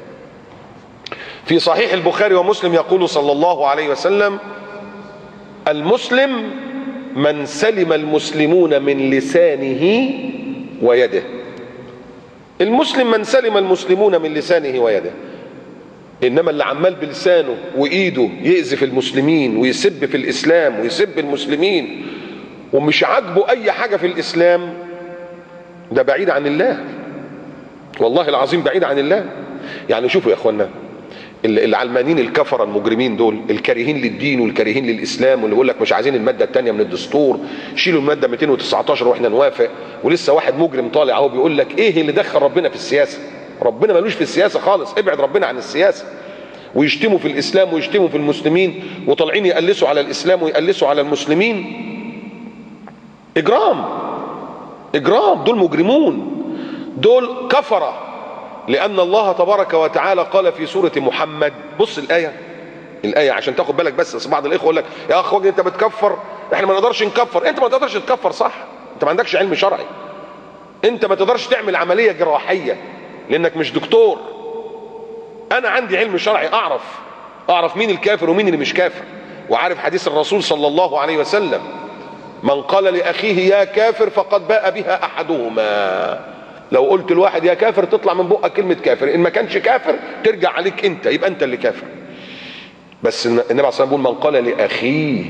في صحيح البخاري ومسلم يقول صلى الله عليه وسلم: المسلم من سلم المسلمون من لسانه ويده. المسلم من سلم المسلمون من لسانه ويده. انما اللي عمال بلسانه وايده يأذي في المسلمين ويسب في الاسلام ويسب المسلمين ومش عاجبه اي حاجه في الاسلام، ده بعيد عن الله، والله العظيم بعيد عن الله. يعني شوفوا يا اخوانا، العلمانيين الكفره المجرمين دول، الكارهين للدين والكارهين للاسلام، واللي يقول لك مش عايزين الماده الثانيه من الدستور، شيلوا الماده 219 واحنا نوافق. ولسه واحد مجرم طالع اهو بيقول لك ايه اللي دخل ربنا في السياسه؟ ربنا ملوش في السياسه خالص، ابعد ربنا عن السياسه. ويشتموا في الاسلام ويشتموا في المسلمين، وطالعين يقلسوا على الاسلام ويقلسوا على المسلمين. اجرام، اجرام، دول مجرمون، دول كفره. لأن الله تبارك وتعالى قال في سورة محمد، بص الآية عشان تاخد بالك بس بعض الإخوة يقول لك يا أخ وجدي أنت بتكفر، إحنا ما نقدرش نكفر. أنت ما تقدرش تكفر، صح؟ أنت ما عندكش علم شرعي، أنت ما تقدرش تعمل عملية جراحية لأنك مش دكتور. أنا عندي علم شرعي، أعرف مين الكافر ومين اللي مش كافر، وعارف حديث الرسول صلى الله عليه وسلم: من قال لأخيه يا كافر فقد باء بها أحدهما. لو قلت الواحد يا كافر تطلع من بقك كلمة كافر، إن ما كانش كافر ترجع عليك أنت، يبقى أنت اللي كافر. بس النبي عليه الصلاة والسلام بيقول من قال لأخيه.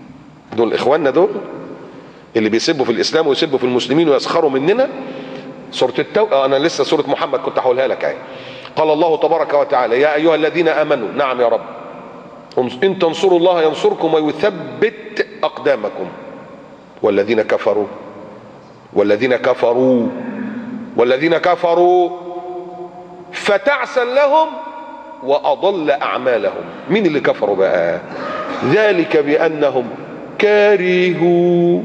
دول إخواننا، دول اللي بيسبوا في الإسلام ويسبوا في المسلمين ويسخروا مننا، سورة التوبة. انا لسه سورة محمد كنت هقولها لك اهي. قال الله تبارك وتعالى: يا ايها الذين امنوا، نعم يا رب، ان تنصروا الله ينصركم ويثبت اقدامكم، والذين كفروا فتعسا لهم واضل اعمالهم. مين اللي كفروا بقى؟ ذلك بانهم كرهوا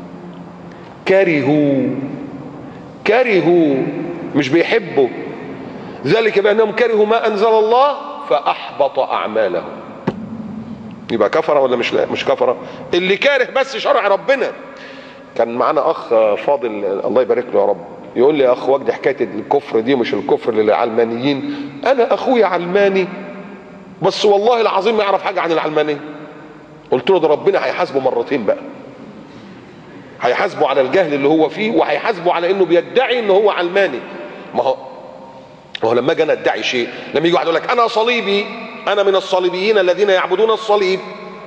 مش بيحبوا. ذلك بانهم كرهوا ما انزل الله فاحبط اعمالهم. يبقى كفره ولا مش كفره؟ اللي كاره بس شرع ربنا. كان معانا اخ فاضل الله يبارك له يا رب، يقول لي يا اخ وجدي حكايه الكفر دي مش الكفر للعلمانيين، انا اخويا علماني بس والله العظيم ما يعرف حاجه عن العلمانيه. قلت له ده ربنا هيحاسبه مرتين بقى، هيحاسبه على الجهل اللي هو فيه، وهيحاسبه على انه بيدعي ان هو علماني. ما هو لما اجي انا ادعي شيء، لما يجي واحد يقول لك انا صليبي، انا من الصليبيين الذين يعبدون الصليب،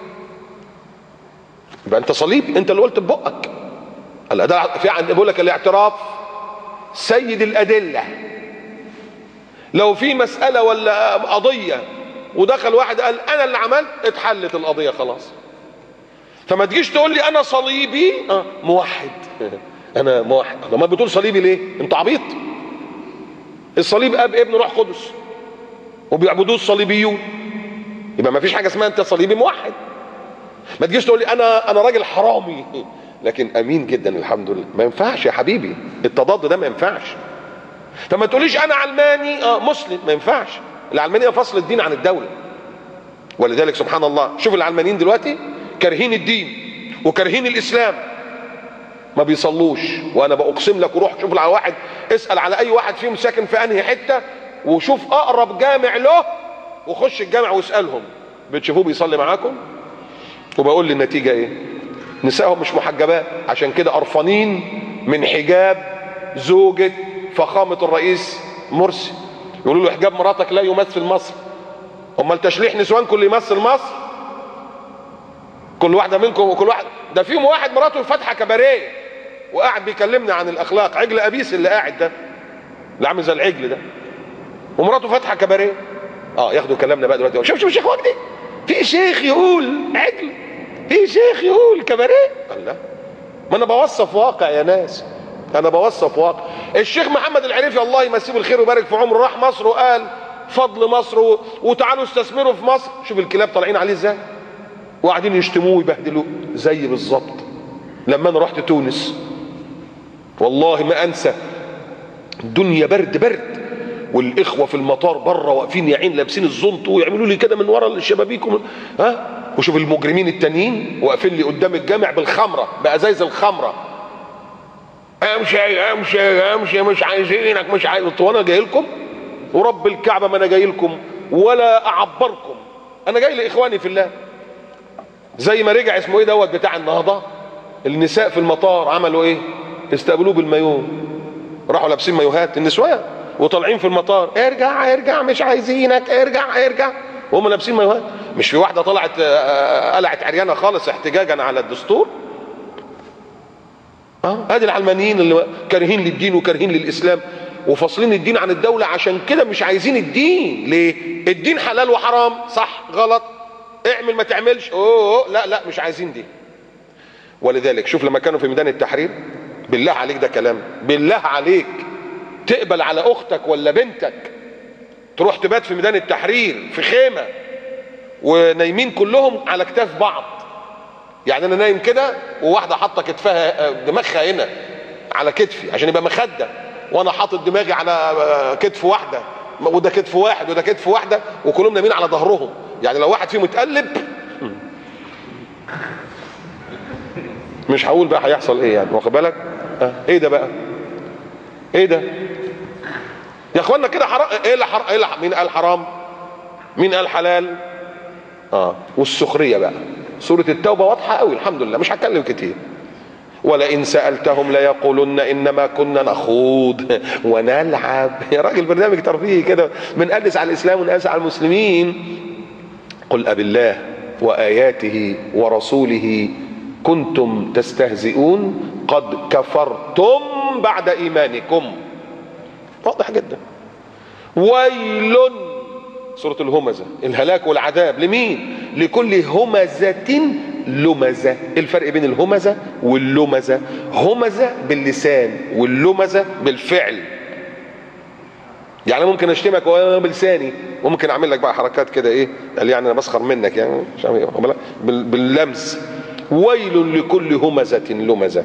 يبقى انت صليب، انت اللي قلت ببقك. ده في عند بيقول لك الاعتراف سيد الادله. لو في مساله ولا قضيه ودخل واحد قال انا اللي عملت، اتحلت القضيه خلاص. فما تجيش تقول لي انا صليبي موحد. انا موحد. لما بتقول صليبي ليه؟ انت عبيط. الصليب اب ابن روح قدس وبيعبدوه الصليبيون، يبقى ما فيش حاجه اسمها انت صليبي موحد. ما تجيش تقول لي انا راجل حرامي لكن امين جدا الحمد لله. ما ينفعش يا حبيبي، التضاد ده ما ينفعش. فما تقوليش انا علماني مسلم، ما ينفعش. العلمانيه فصل الدين عن الدوله. ولذلك سبحان الله شوف العلمانيين دلوقتي كارهين الدين وكارهين الاسلام، ما بيصلوش. وانا باقسم لك، وروح شوف على واحد، اسال على اي واحد فيهم ساكن في انهي حته وشوف اقرب جامع له وخش الجامع واسالهم بتشوفوه بيصلي معاكم؟ وبقول لي النتيجه ايه؟ نسائهم مش محجبات، عشان كده قرفانين من حجاب زوجة فخامة الرئيس مرسي. يقولوا له حجاب مراتك لا يمثل مصر. امال تشليح نسوانكم اللي يمثل مصر؟ كل واحدة منكم وكل واحد، ده فيهم واحد مراته فاتحة كباريه وقاعد بيكلمنا عن الاخلاق، عجل ابيس اللي قاعد ده، اللي عامل زي العجل ده، ومراته فاتحة كباريه. ياخدوا كلامنا بقى دلوقتي. شوف الشيخ وجدي، في شيخ يقول عجل، في شيخ يقول كباريه. الله، ما انا بوصف واقع يا ناس، انا بوصف واقع. الشيخ محمد العريفي الله يمسيه بالخير ويبارك في عمره راح مصر وقال فضل مصر وتعالوا استثمروا في مصر. شوف الكلاب طالعين عليه ازاي وقاعدين يشتموه ويبهدلوه زي بالظبط. لما انا رحت تونس والله ما انسى، الدنيا برد والاخوه في المطار بره واقفين يا عين لابسين الزنط ويعملوا لي كده من ورا الشبابيك وشوف المجرمين التانيين واقفين لي قدام الجامع بالخمره، بازايز الخمره. امشي مش عايزينك، مش عايز. وانا جاي لكم ورب الكعبه ما انا جاي لكم ولا اعبركم، انا جاي لاخواني في الله. زي ما رجع اسمه ايه دوت بتاع النهضه، النساء في المطار عملوا ايه؟ استقبلوه بالمايوه، راحوا لابسين مايوهات النسوان وطالعين في المطار، ارجع مش عايزينك، ارجع وهم لابسين مايوهات. مش في واحده طلعت قلعت عريانه خالص احتجاجا على الدستور. ادي العلمانيين اللي كارهين للدين وكارهين للاسلام وفاصلين الدين عن الدوله. عشان كده مش عايزين الدين. ليه؟ الدين حلال وحرام، صح غلط، اعمل ما تعملش، لا مش عايزين دي. ولذلك شوف لما كانوا في ميدان التحرير، بالله عليك ده كلام، بالله عليك تقبل على اختك ولا بنتك تروح تبات في ميدان التحرير في خيمه ونايمين كلهم على كتاف بعض؟ يعني انا نايم كده وواحده حاطه كتفها دماغها هنا على كتفي عشان يبقى مخده، وانا حاطط دماغي على كتف واحده وده كتف واحد وده كتف واحده وكلهم نايمين على ظهرهم. يعني لو واحد فيهم اتقلب مش هقول بقى هيحصل ايه، يعني واخد بالك؟ ايه ده بقى؟ ايه ده يا اخوانا كده؟ حرام. ايه اللي حرام؟ مين قال حرام؟ مين قال حلال؟ والسخريه بقى سوره التوبه واضحه قوي الحمد لله، مش هتكلم كتير. ولئن سالتهم ليقولن انما كنا نخوض ونلعب. يا راجل برنامج ترفيهي كده بنقدس على الاسلام ونقدس على المسلمين. قل أبالله وآياته ورسوله كنتم تستهزئون قد كفرتم بعد إيمانكم. واضح جدا. ويل، سورة الهمزة، الهلاك والعذاب لمين؟ لكل همزة لمزة. الفرق بين الهمزة واللمزة؟ همزة باللسان واللمزة بالفعل. يعني ممكن اشتمك بلساني، وممكن اعمل لك بقى حركات كده ايه، قال يعني انا بسخر منك يعني باللمز. ويل لكل همزة لمزة.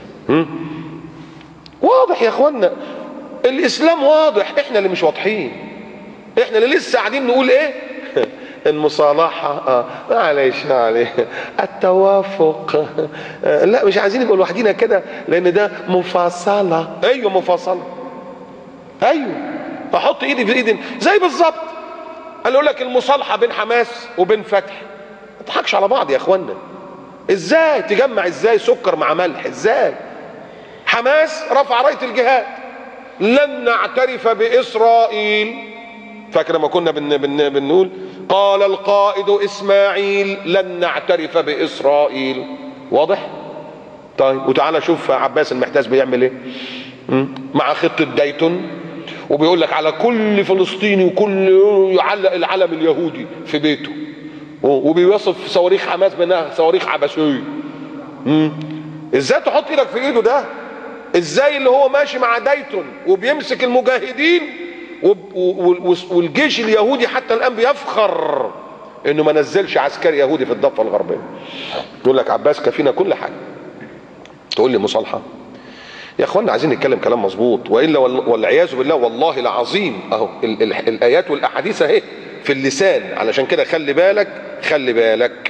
واضح يا اخوانا، الاسلام واضح، احنا اللي مش واضحين، احنا اللي لسه قاعدين نقول ايه المصالحة، معلش عليه التوافق، لا مش عايزين نبقى لوحدينا كده لان ده مفاصلة. ايوه مفاصلة، ايوه احط ايدي في ايدي زي بالظبط. قال يقول لك المصالحة بين حماس وبين فتح، ما تضحكش على بعض يا اخوانا. ازاي تجمع ازاي سكر مع ملح؟ ازاي؟ حماس رفع راية الجهاد، لن نعترف بإسرائيل. فاكر لما كنا بنقول قال القائد إسماعيل لن نعترف بإسرائيل؟ واضح؟ طيب وتعالى شوف عباس المحتاس بيعمل ايه مع خطة دايتون، وبيقول لك على كل فلسطيني وكل يعلق العلم اليهودي في بيته، وبيوصف صواريخ حماس بانها صواريخ عبثية. ازاي تحط ايدك في ايده ده؟ ازاي اللي هو ماشي مع دايتون وبيمسك المجاهدين والجيش اليهودي حتى الان بيفخر انه ما نزلش عسكري يهودي في الضفه الغربيه؟ يقول لك عباس كفينا كل حاجه، تقول لي مصالحه؟ يا اخوانا عايزين نتكلم كلام مظبوط، والا والعياذ بالله والله العظيم اهو الايات والاحاديث اهي في اللسان. علشان كده خلي بالك خلي بالك.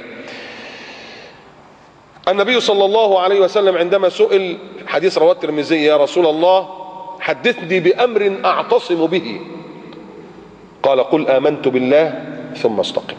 النبي صلى الله عليه وسلم عندما سئل، حديث رواه الترمذي، يا رسول الله حدثني بأمر أعتصم به، قال قل آمنت بالله ثم استقم.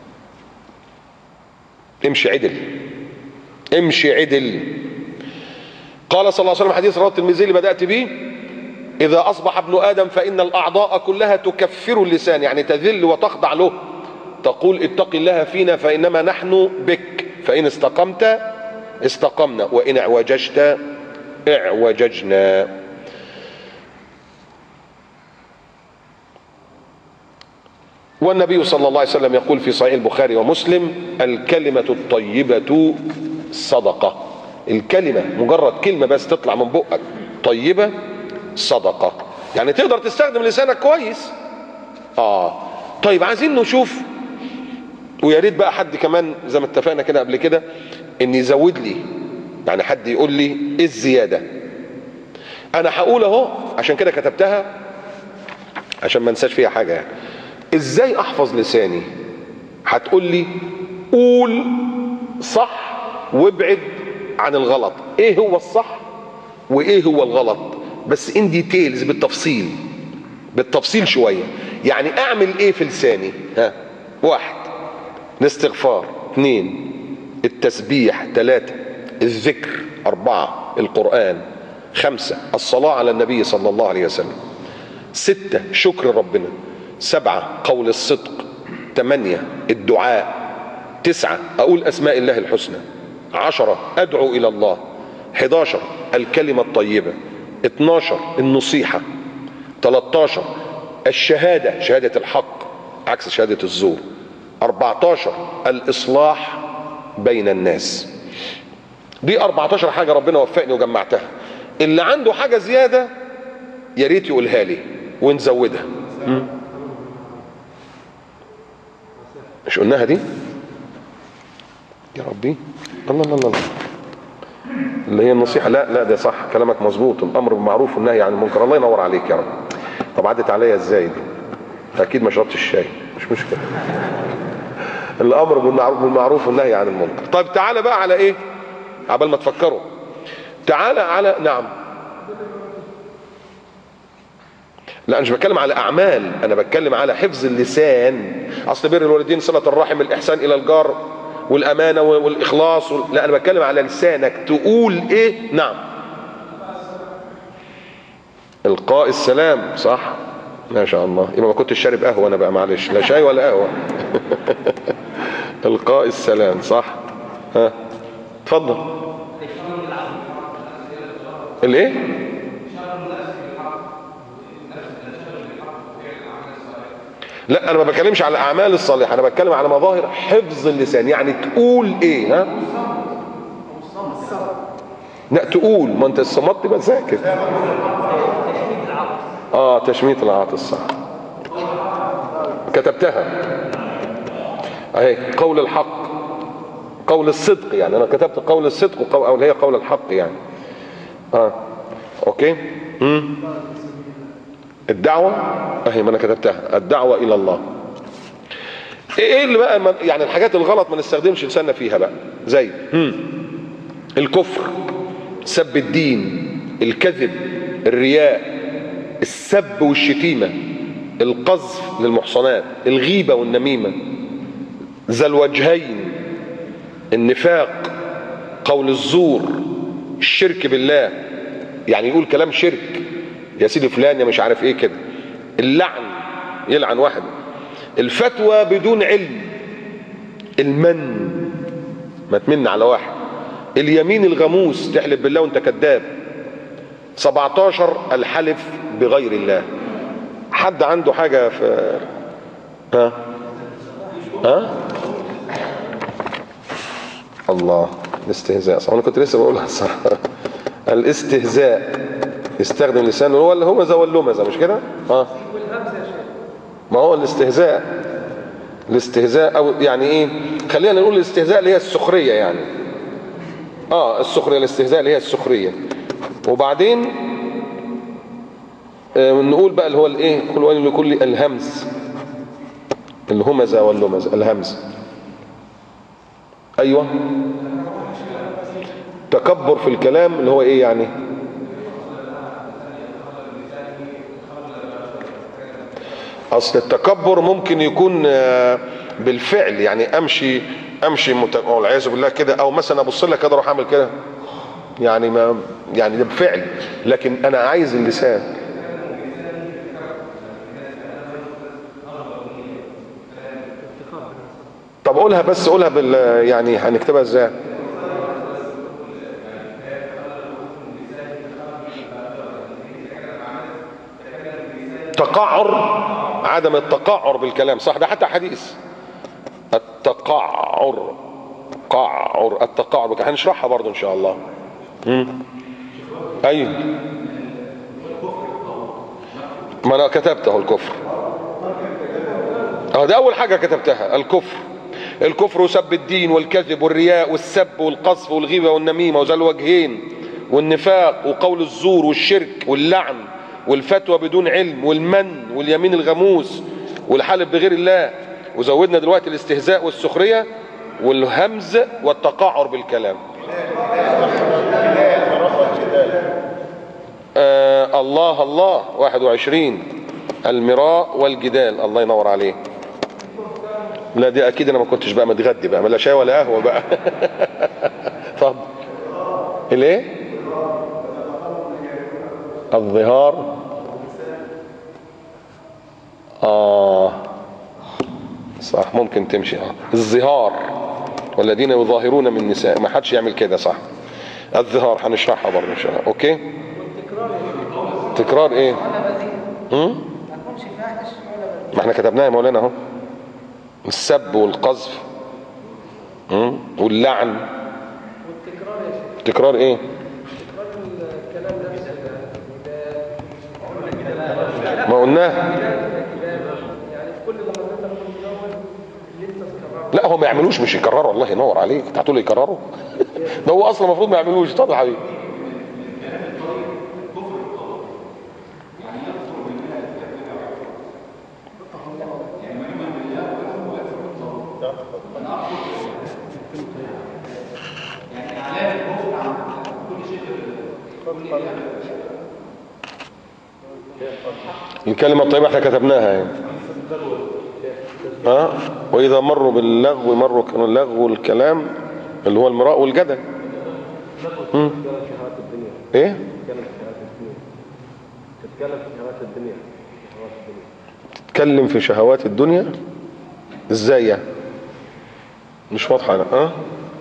امشي عدل، امشي عدل. قال صلى الله عليه وسلم، حديث رواه الترمذي اللي بدأت به، إذا أصبح ابن آدم فإن الأعضاء كلها تكفر اللسان، يعني تذل وتخضع له، تقول اتق الله فينا فإنما نحن بك، فإن استقمت استقمنا وإن اعوججت اعوججنا. والنبي صلى الله عليه وسلم يقول في صحيح البخاري ومسلم: الكلمة الطيبة صدقة. الكلمة مجرد كلمة بس تطلع من بقك طيبة صدقة، يعني تقدر تستخدم لسانك كويس. طيب عايزين نشوف، ويا ريت بقى حد كمان زي ما اتفقنا كده قبل كده ان يزود لي، يعني حد يقول لي ايه الزيادة. انا هقول اهو، عشان كده كتبتها عشان ما انساش فيها حاجة. يعني ازاي احفظ لساني؟ هتقول لي قول صح وابعد عن الغلط. ايه هو الصح وايه هو الغلط؟ بس ان ديتيلز، بالتفصيل، بالتفصيل شوية. يعني اعمل ايه في لساني؟ 1 الاستغفار، 2 التسبيح، 3 الذكر، 4 القرآن، 5 الصلاة على النبي صلى الله عليه وسلم، 6 شكر ربنا، 7 قول الصدق، 8 الدعاء، 9 أقول أسماء الله الحسنى، 10 أدعو إلى الله، 11 الكلمة الطيبة، 12 النصيحة، 13 الشهادة، شهادة الحق عكس شهادة الزور، 14 الإصلاح بين الناس. دي 14 حاجة ربنا وفقني وجمعتها. اللي عنده حاجة زيادة يا ريت يقولها لي ونزودها. مش قلناها دي يا ربي؟ الله الله الله، اللي هي النصيحة. لا ده صح، كلامك مظبوط، الأمر بالمعروف والنهي عن المنكر. الله ينور عليك يا رب. طب عدت عليا ازاي دي؟ أكيد ما شربتش الشاي، مش مشكلة. الأمر بالمعروف والنهي عن المنكر. طيب تعالى بقى على إيه؟ عبال ما تفكروا، تعالى على، نعم، لا مش بتكلم على أعمال، أنا بتكلم على حفظ اللسان. أصل بر الوالدين، صلة الرحم، الإحسان إلى الجار، والأمانة والإخلاص لا أنا بتكلم على لسانك تقول إيه. نعم، إلقاء السلام، صح، ما شاء الله. يبقى ما كنتش شارب قهوة أنا بقى، معلش، لا شاي ولا قهوة. إلقاء السلام، صح. اتفضل. لا انا ما بتكلمش على الاعمال الصالحه، انا بتكلم على مظاهر حفظ اللسان. يعني تقول ايه؟ ها؟ لا تقول، ما انت الصمت تبقى ساكت. تشميت العاطس، صح، كتبتها اهي. قول الحق، قول الصدق، يعني انا كتبت قول الصدق او اللي هي قول الحق يعني. اوكي. الدعوة اهي، ما انا كتبتها، الدعوة الى الله. ايه اللي بقى يعني الحاجات الغلط ما نستخدمش لساننا فيها بقى؟ زي الكفر، سب الدين، الكذب، الرياء، السب والشتيمة، القذف للمحصنات، الغيبة والنميمة، ذا الوجهين، النفاق، قول الزور، الشرك بالله، يعني يقول كلام شرك، يا سيدي فلان يا مش عارف ايه كده، اللعن، يلعن واحد، الفتوى بدون علم، المن، ما تمن على واحد، اليمين الغموس، تحلف بالله وانت كذاب، 17 الحلف بغير الله. حد عنده حاجة في الله، الاستهزاء، صح، انا كنت لسه بقولها، صح. الاستهزاء، يستخدم لسانه، هو اللي همزه واللمزه، مش كده؟ ما هو الاستهزاء او يعني ايه، خلينا نقول الاستهزاء اللي هي السخريه يعني. السخريه، الاستهزاء اللي هي السخريه. وبعدين نقول بقى اللي هو الايه، كل ويل لكل الهمز، الهمزه واللمزه، الهمز. ايوه، تكبر في الكلام اللي هو ايه يعني؟ اصل التكبر ممكن يكون بالفعل، يعني امشي والعياذ بالله كده، او مثلا ابص لك كده اروح اعمل كده، يعني ما يعني ده بفعل، لكن انا عايز اللسان. طب قولها بس، قولها يعني هنكتبها ازاي؟ تقعر، عدم التقعر بالكلام، صح، ده حتى حديث. التقعر، التقعر هنشرحها برضو ان شاء الله. ايوه، ما انا كتبته الكفر، ده اول حاجة كتبتها، الكفر وسب الدين والكذب والرياء والسب والقذف والغيبة والنميمة وذا الوجهين والنفاق وقول الزور والشرك واللعن والفتوى بدون علم والمن واليمين الغموس والحلف بغير الله، وزودنا دلوقتي الاستهزاء والسخرية والهمز والتقعر بالكلام. الله 21 المراء والجدال، الله ينور عليه. لا دي اكيد انا ما كنتش بقى متغدي بقى، لا شاي ولا قهوه بقى. اتفضل. الايه؟ الظهار، صح، ممكن تمشي. الظهار، والذين يظاهرون من نساء، ما حدش يعمل كده، صح. الظهار هنشرحها برضه ان شاء الله. اوكي. تكرار ايه؟ ما احنا كتبناها يا مولانا اهو، السب والقذف واللعن. تكرار ايه؟ ما قلناه. لا هو ما يعملوش، مش يكرروا، الله ينور عليك، انت هتقول يكرروا؟ ده هو اصلا المفروض ما يعملوش. طب يا حبيبي، الكلمة الطيبة احنا كتبناها يعني. واذا مروا باللغو مروا كانوا اللغو الكلام اللي هو المراء والجدل. ايه؟ تتكلم في شهوات الدنيا ازاي يعني؟ مش واضحة انا.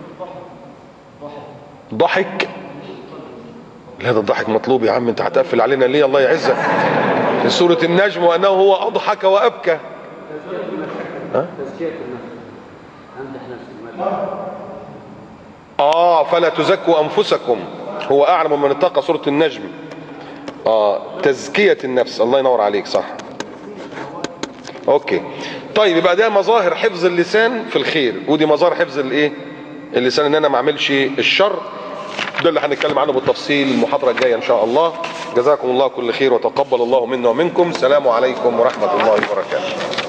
ضحك؟ لا ده الضحك مطلوب يا عم، انت هتقفل علينا ليه؟ الله يعزك. في سورة النجم وانه هو اضحك وابكى. تزكية النفس. أمدح نفسي. فلا تزكوا انفسكم هو اعلم من اتقى، سورة النجم. تزكية النفس، الله ينور عليك، صح. اوكي طيب، يبقى ده مظاهر حفظ اللسان في الخير، ودي مظاهر حفظ الايه اللسان، ان انا ما اعملش الشر. ده اللي هنتكلم عنه بالتفصيل المحاضرة الجاية ان شاء الله. جزاكم الله كل خير، وتقبل الله منا ومنكم. السلام عليكم ورحمة الله وبركاته.